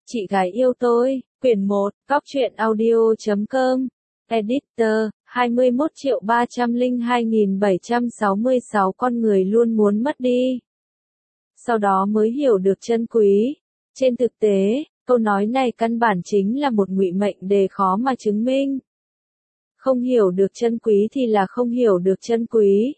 Chị gái yêu tôi, quyển 1, Cóc truyện audio.com, Editor, 21.302.766 con người luôn muốn mất đi. Sau đó mới hiểu được chân quý. Trên thực tế, câu nói này căn bản chính là một ngụy mệnh đề khó mà chứng minh. Không hiểu được chân quý thì là không hiểu được chân quý.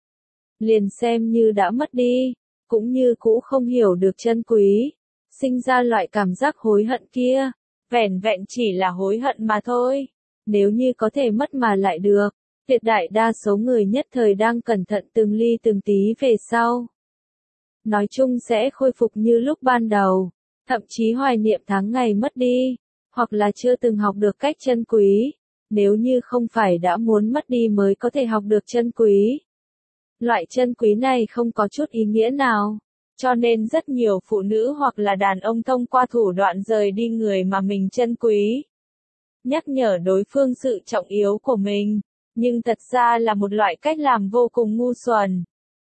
Liền xem như đã mất đi, cũng như cũ không hiểu được chân quý. Sinh ra loại cảm giác hối hận kia, vẻn vẹn chỉ là hối hận mà thôi. Nếu như có thể mất mà lại được, tuyệt đại đa số người nhất thời đang cẩn thận từng ly từng tí về sau. Nói chung sẽ khôi phục như lúc ban đầu, thậm chí hoài niệm tháng ngày mất đi, hoặc là chưa từng học được cách chân quý, nếu như không phải đã muốn mất đi mới có thể học được chân quý. Loại chân quý này không có chút ý nghĩa nào. Cho nên rất nhiều phụ nữ hoặc là đàn ông thông qua thủ đoạn rời đi người mà mình trân quý. Nhắc nhở đối phương sự trọng yếu của mình, nhưng thật ra là một loại cách làm vô cùng ngu xuẩn.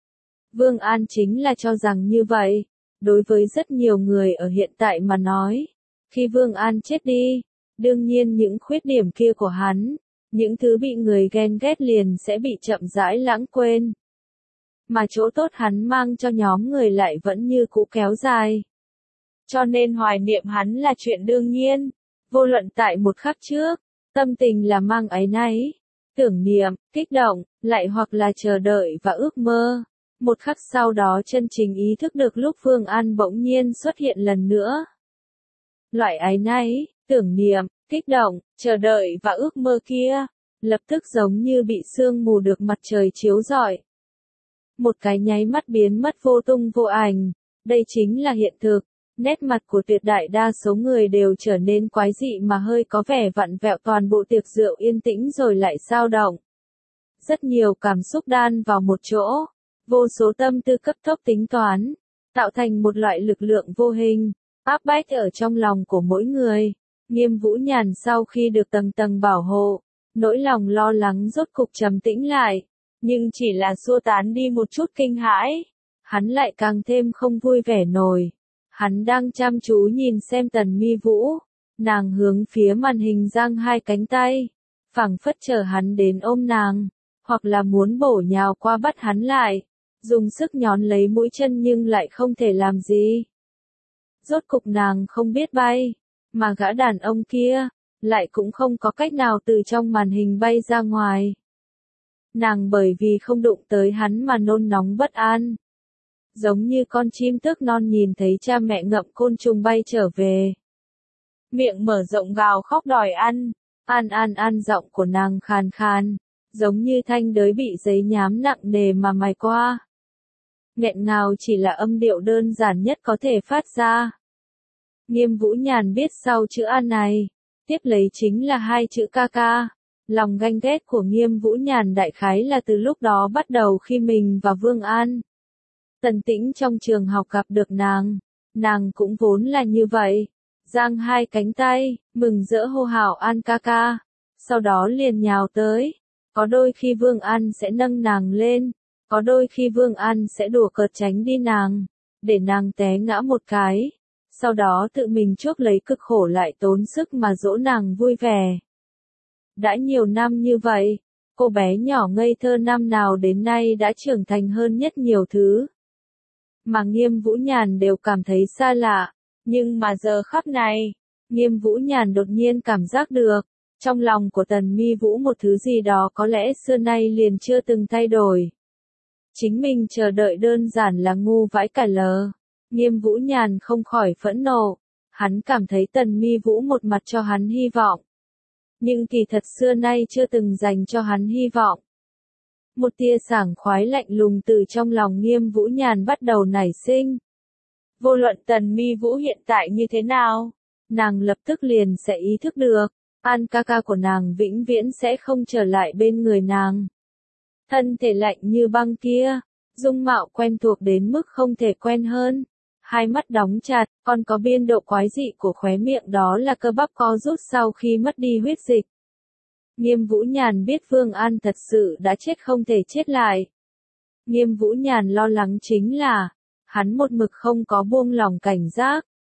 Vương An chính là cho rằng như vậy. Đối với rất nhiều người ở hiện tại mà nói, khi Vương An chết đi, đương nhiên những khuyết điểm kia của hắn, những thứ bị người ghen ghét liền sẽ bị chậm rãi lãng quên. Mà chỗ tốt hắn mang cho nhóm người lại vẫn như cũ kéo dài. Cho nên hoài niệm hắn là chuyện đương nhiên, vô luận tại một khắc trước, tâm tình là mang áy náy, tưởng niệm, kích động, lại hoặc là chờ đợi và ước mơ. Một khắc sau đó chân chính ý thức được lúc Vương An bỗng nhiên xuất hiện lần nữa. Loại áy náy, tưởng niệm, kích động, chờ đợi và ước mơ kia, lập tức giống như bị sương mù được mặt trời chiếu rọi. Một cái nháy mắt biến mất vô tung vô ảnh, đây chính là hiện thực. Nét mặt của tuyệt đại đa số người đều trở nên quái dị mà hơi có vẻ vặn vẹo, toàn bộ tiệc rượu yên tĩnh rồi lại dao động. Rất nhiều cảm xúc đan vào một chỗ, vô số tâm tư cấp tốc tính toán, tạo thành một loại lực lượng vô hình, áp bách ở trong lòng của mỗi người. Nghiêm Vũ Nhàn sau khi được tầng tầng bảo hộ, nỗi lòng lo lắng rốt cục trầm tĩnh lại. Nhưng chỉ là xua tán đi một chút kinh hãi, hắn lại càng thêm không vui vẻ nổi. Hắn đang chăm chú nhìn xem Tần Mi Vũ, nàng hướng phía màn hình giang hai cánh tay, phảng phất chờ hắn đến ôm nàng, hoặc là muốn bổ nhào qua bắt hắn lại, dùng sức nhón lấy mũi chân nhưng lại không thể làm gì. Rốt cục nàng không biết bay, mà gã đàn ông kia, lại cũng không có cách nào từ trong màn hình bay ra ngoài. Nàng bởi vì không đụng tới hắn mà nôn nóng bất an. Giống như con chim tước non nhìn thấy cha mẹ ngậm côn trùng bay trở về. Miệng mở rộng gào khóc đòi ăn, ăn giọng của nàng khàn khàn, giống như thanh đới bị giấy nhám nặng nề mà mài qua. Nghẹn ngào chỉ là âm điệu đơn giản nhất có thể phát ra. Nghiêm Vũ Nhàn biết sau chữ an này, tiếp lấy chính là hai chữ ca ca. Lòng ganh ghét của Nghiêm Vũ Nhàn đại khái là từ lúc đó bắt đầu khi mình và Vương An Tần Tĩnh trong trường học gặp được nàng cũng vốn là như vậy, giang hai cánh tay, mừng rỡ hô hào An ca ca, sau đó liền nhào tới. Có đôi khi Vương An sẽ nâng nàng lên, có đôi khi Vương An sẽ đùa cợt tránh đi nàng, để nàng té ngã một cái, sau đó tự mình chuốc lấy cực khổ lại tốn sức mà dỗ nàng vui vẻ. Đã nhiều năm như vậy, cô bé nhỏ ngây thơ năm nào đến nay đã trưởng thành hơn nhất nhiều thứ. Mà Nghiêm Vũ Nhàn đều cảm thấy xa lạ, nhưng mà giờ khắc này, Nghiêm Vũ Nhàn đột nhiên cảm giác được, trong lòng của Tần Mi Vũ một thứ gì đó có lẽ xưa nay liền chưa từng thay đổi. Chính mình chờ đợi đơn giản là ngu vãi cả lờ. Nghiêm Vũ Nhàn không khỏi phẫn nộ, hắn cảm thấy Tần Mi Vũ một mặt cho hắn hy vọng. Nhưng kỳ thật xưa nay chưa từng dành cho hắn hy vọng. Một tia sảng khoái lạnh lùng từ trong lòng Nghiêm Vũ Nhàn bắt đầu nảy sinh. Vô luận Tần Mi Vũ hiện tại như thế nào, nàng lập tức liền sẽ ý thức được, An ca ca của nàng vĩnh viễn sẽ không trở lại bên người nàng. Thân thể lạnh như băng kia, dung mạo quen thuộc đến mức không thể quen hơn. Hai mắt đóng chặt, còn có biên độ quái dị của khóe miệng đó là cơ bắp co rút sau khi mất đi huyết dịch. Nghiêm Vũ Nhàn biết Vương An thật sự đã chết không thể chết lại. Nghiêm Vũ Nhàn lo lắng chính là, hắn một mực không có buông lỏng cảnh giác,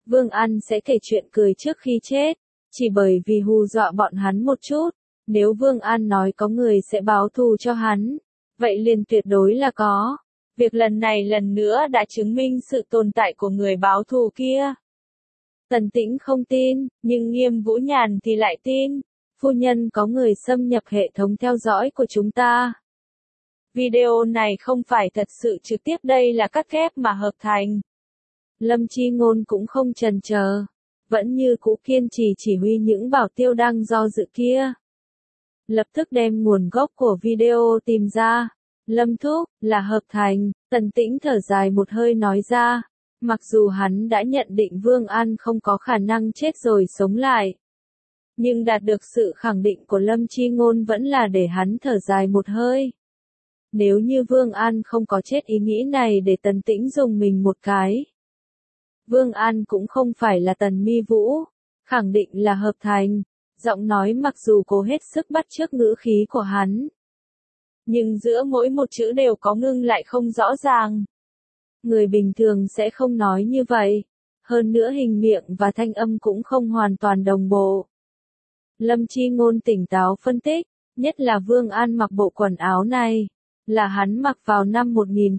Vương An sẽ kể chuyện cười trước khi chết, chỉ bởi vì hù dọa bọn hắn một chút. Nếu Vương An nói có người sẽ báo thù cho hắn, vậy liền tuyệt đối là có. Việc lần này lần nữa đã chứng minh sự tồn tại của người báo thù kia. Tần Tĩnh không tin, nhưng Nghiêm Vũ Nhàn thì lại tin. Phu nhân, có người xâm nhập hệ thống theo dõi của chúng ta. Video này không phải thật sự trực tiếp, đây là cắt ghép mà hợp thành. Lâm Chi Ngôn cũng không chần chờ, vẫn như cũ kiên trì chỉ huy những bảo tiêu đang do dự kia. Lập tức đem nguồn gốc của video tìm ra. Lâm thúc, là hợp thành. Tần Tĩnh thở dài một hơi nói ra. Mặc dù hắn đã nhận định Vương An không có khả năng chết rồi sống lại, nhưng đạt được sự khẳng định của Lâm Chi Ngôn vẫn là để hắn thở dài một hơi. Nếu như Vương An không có chết, ý nghĩ này để Tần Tĩnh dùng mình một cái. Vương An cũng không phải là Tần Mi Vũ, khẳng định là hợp thành. Giọng nói mặc dù cố hết sức bắt chước ngữ khí của hắn, nhưng giữa mỗi một chữ đều có ngưng lại không rõ ràng. Người bình thường sẽ không nói như vậy. Hơn nữa hình miệng và thanh âm cũng không hoàn toàn đồng bộ. Lâm Chi Ngôn tỉnh táo phân tích, nhất là Vương An mặc bộ quần áo này, là hắn mặc vào năm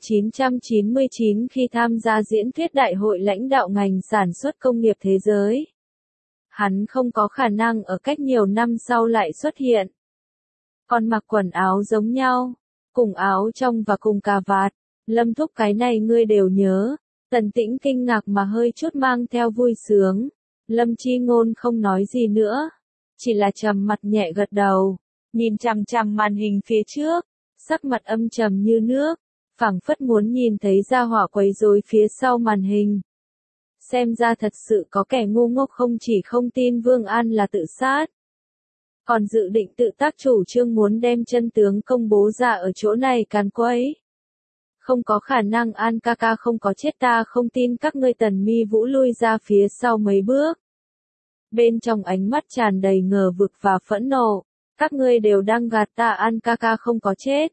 1999 khi tham gia diễn thuyết đại hội lãnh đạo ngành sản xuất công nghiệp thế giới. Hắn không có khả năng ở cách nhiều năm sau lại xuất hiện. Còn mặc quần áo giống nhau, cùng áo trong và cùng cà vạt. Lâm thúc, cái này ngươi đều nhớ. Tần Tĩnh kinh ngạc mà hơi chút mang theo vui sướng. Lâm Chi Ngôn không nói gì nữa, chỉ là trầm mặt nhẹ gật đầu, nhìn chằm chằm màn hình phía trước, sắc mặt âm trầm như nước, phảng phất muốn nhìn thấy gia hỏa quấy rối phía sau màn hình. Xem ra thật sự có kẻ ngu ngốc không chỉ không tin Vương An là tự sát, còn dự định tự tác chủ trương muốn đem chân tướng công bố ra ở chỗ này càn quấy. Không có khả năng, An ca ca không có chết, ta không tin các ngươi. Tần Mi Vũ lui ra phía sau mấy bước. Bên trong ánh mắt tràn đầy ngờ vực và phẫn nộ. Các ngươi đều đang gạt ta, An ca ca không có chết.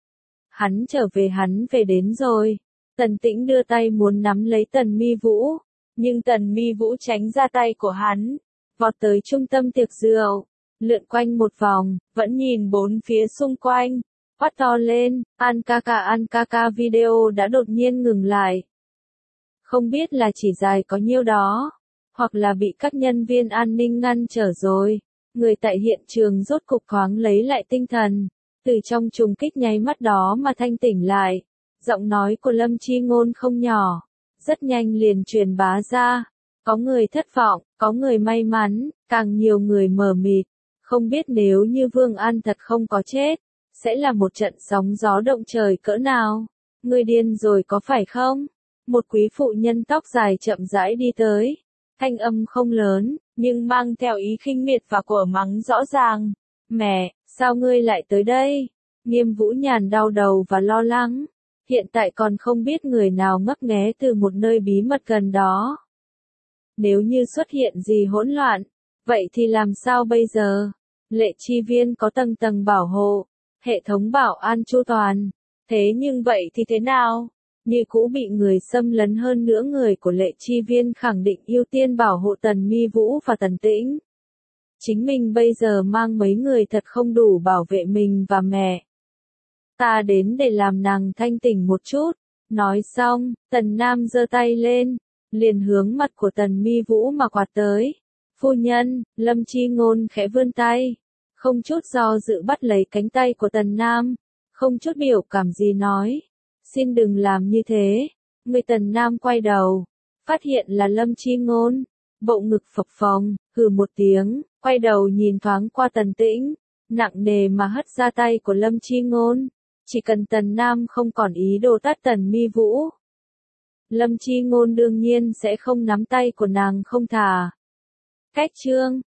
Hắn về đến rồi. Tần Tĩnh đưa tay muốn nắm lấy Tần Mi Vũ, nhưng Tần Mi Vũ tránh ra tay của hắn, vọt tới trung tâm tiệc rượu, lượn quanh một vòng, vẫn nhìn bốn phía xung quanh. Quát to lên, An ca ca, video đã đột nhiên ngừng lại. Không biết là chỉ dài có nhiêu đó, hoặc là bị các nhân viên an ninh ngăn trở rồi. Người tại hiện trường rốt cục thoáng lấy lại tinh thần, từ trong trùng kích nháy mắt đó mà thanh tỉnh lại. Giọng nói của Lâm Chi Ngôn không nhỏ, rất nhanh liền truyền bá ra. Có người thất vọng, có người may mắn, càng nhiều người mờ mịt, không biết nếu như Vương An thật không có chết, sẽ là một trận sóng gió động trời cỡ nào. Ngươi điên rồi có phải không? Một quý phụ nhân tóc dài chậm rãi đi tới. Thanh âm không lớn, nhưng mang theo ý khinh miệt và của mắng rõ ràng. Mẹ, sao ngươi lại tới đây? Nghiêm Vũ Nhàn đau đầu và lo lắng. Hiện tại còn không biết người nào ngấp nghé từ một nơi bí mật gần đó. Nếu như xuất hiện gì hỗn loạn, vậy thì làm sao bây giờ? Lệ Chi Viên có tầng tầng bảo hộ, hệ thống bảo an chu toàn. Thế nhưng vậy thì thế nào? Như cũ bị người xâm lấn, hơn nữa người của Lệ Chi Viên khẳng định ưu tiên bảo hộ Tần Mi Vũ và Tần Tĩnh. Chính mình bây giờ mang mấy người thật không đủ bảo vệ mình và mẹ. Ta đến để làm nàng thanh tỉnh một chút. Nói xong, Tần Nam giơ tay lên, liền hướng mặt của Tần Mi Vũ mà quạt tới. Phu nhân, Lâm Chi Ngôn khẽ vươn tay, không chút do dự bắt lấy cánh tay của Tần Nam, không chút biểu cảm gì nói. Xin đừng làm như thế. Người Tần Nam quay đầu, phát hiện là Lâm Chi Ngôn, bộ ngực phập phồng, hừ một tiếng, quay đầu nhìn thoáng qua Tần Tĩnh, nặng nề mà hất ra tay của Lâm Chi Ngôn. Chỉ cần Tần Nam không còn ý đồ tát Tần Mi Vũ, Lâm Chi Ngôn đương nhiên sẽ không nắm tay của nàng không thả. Cách chương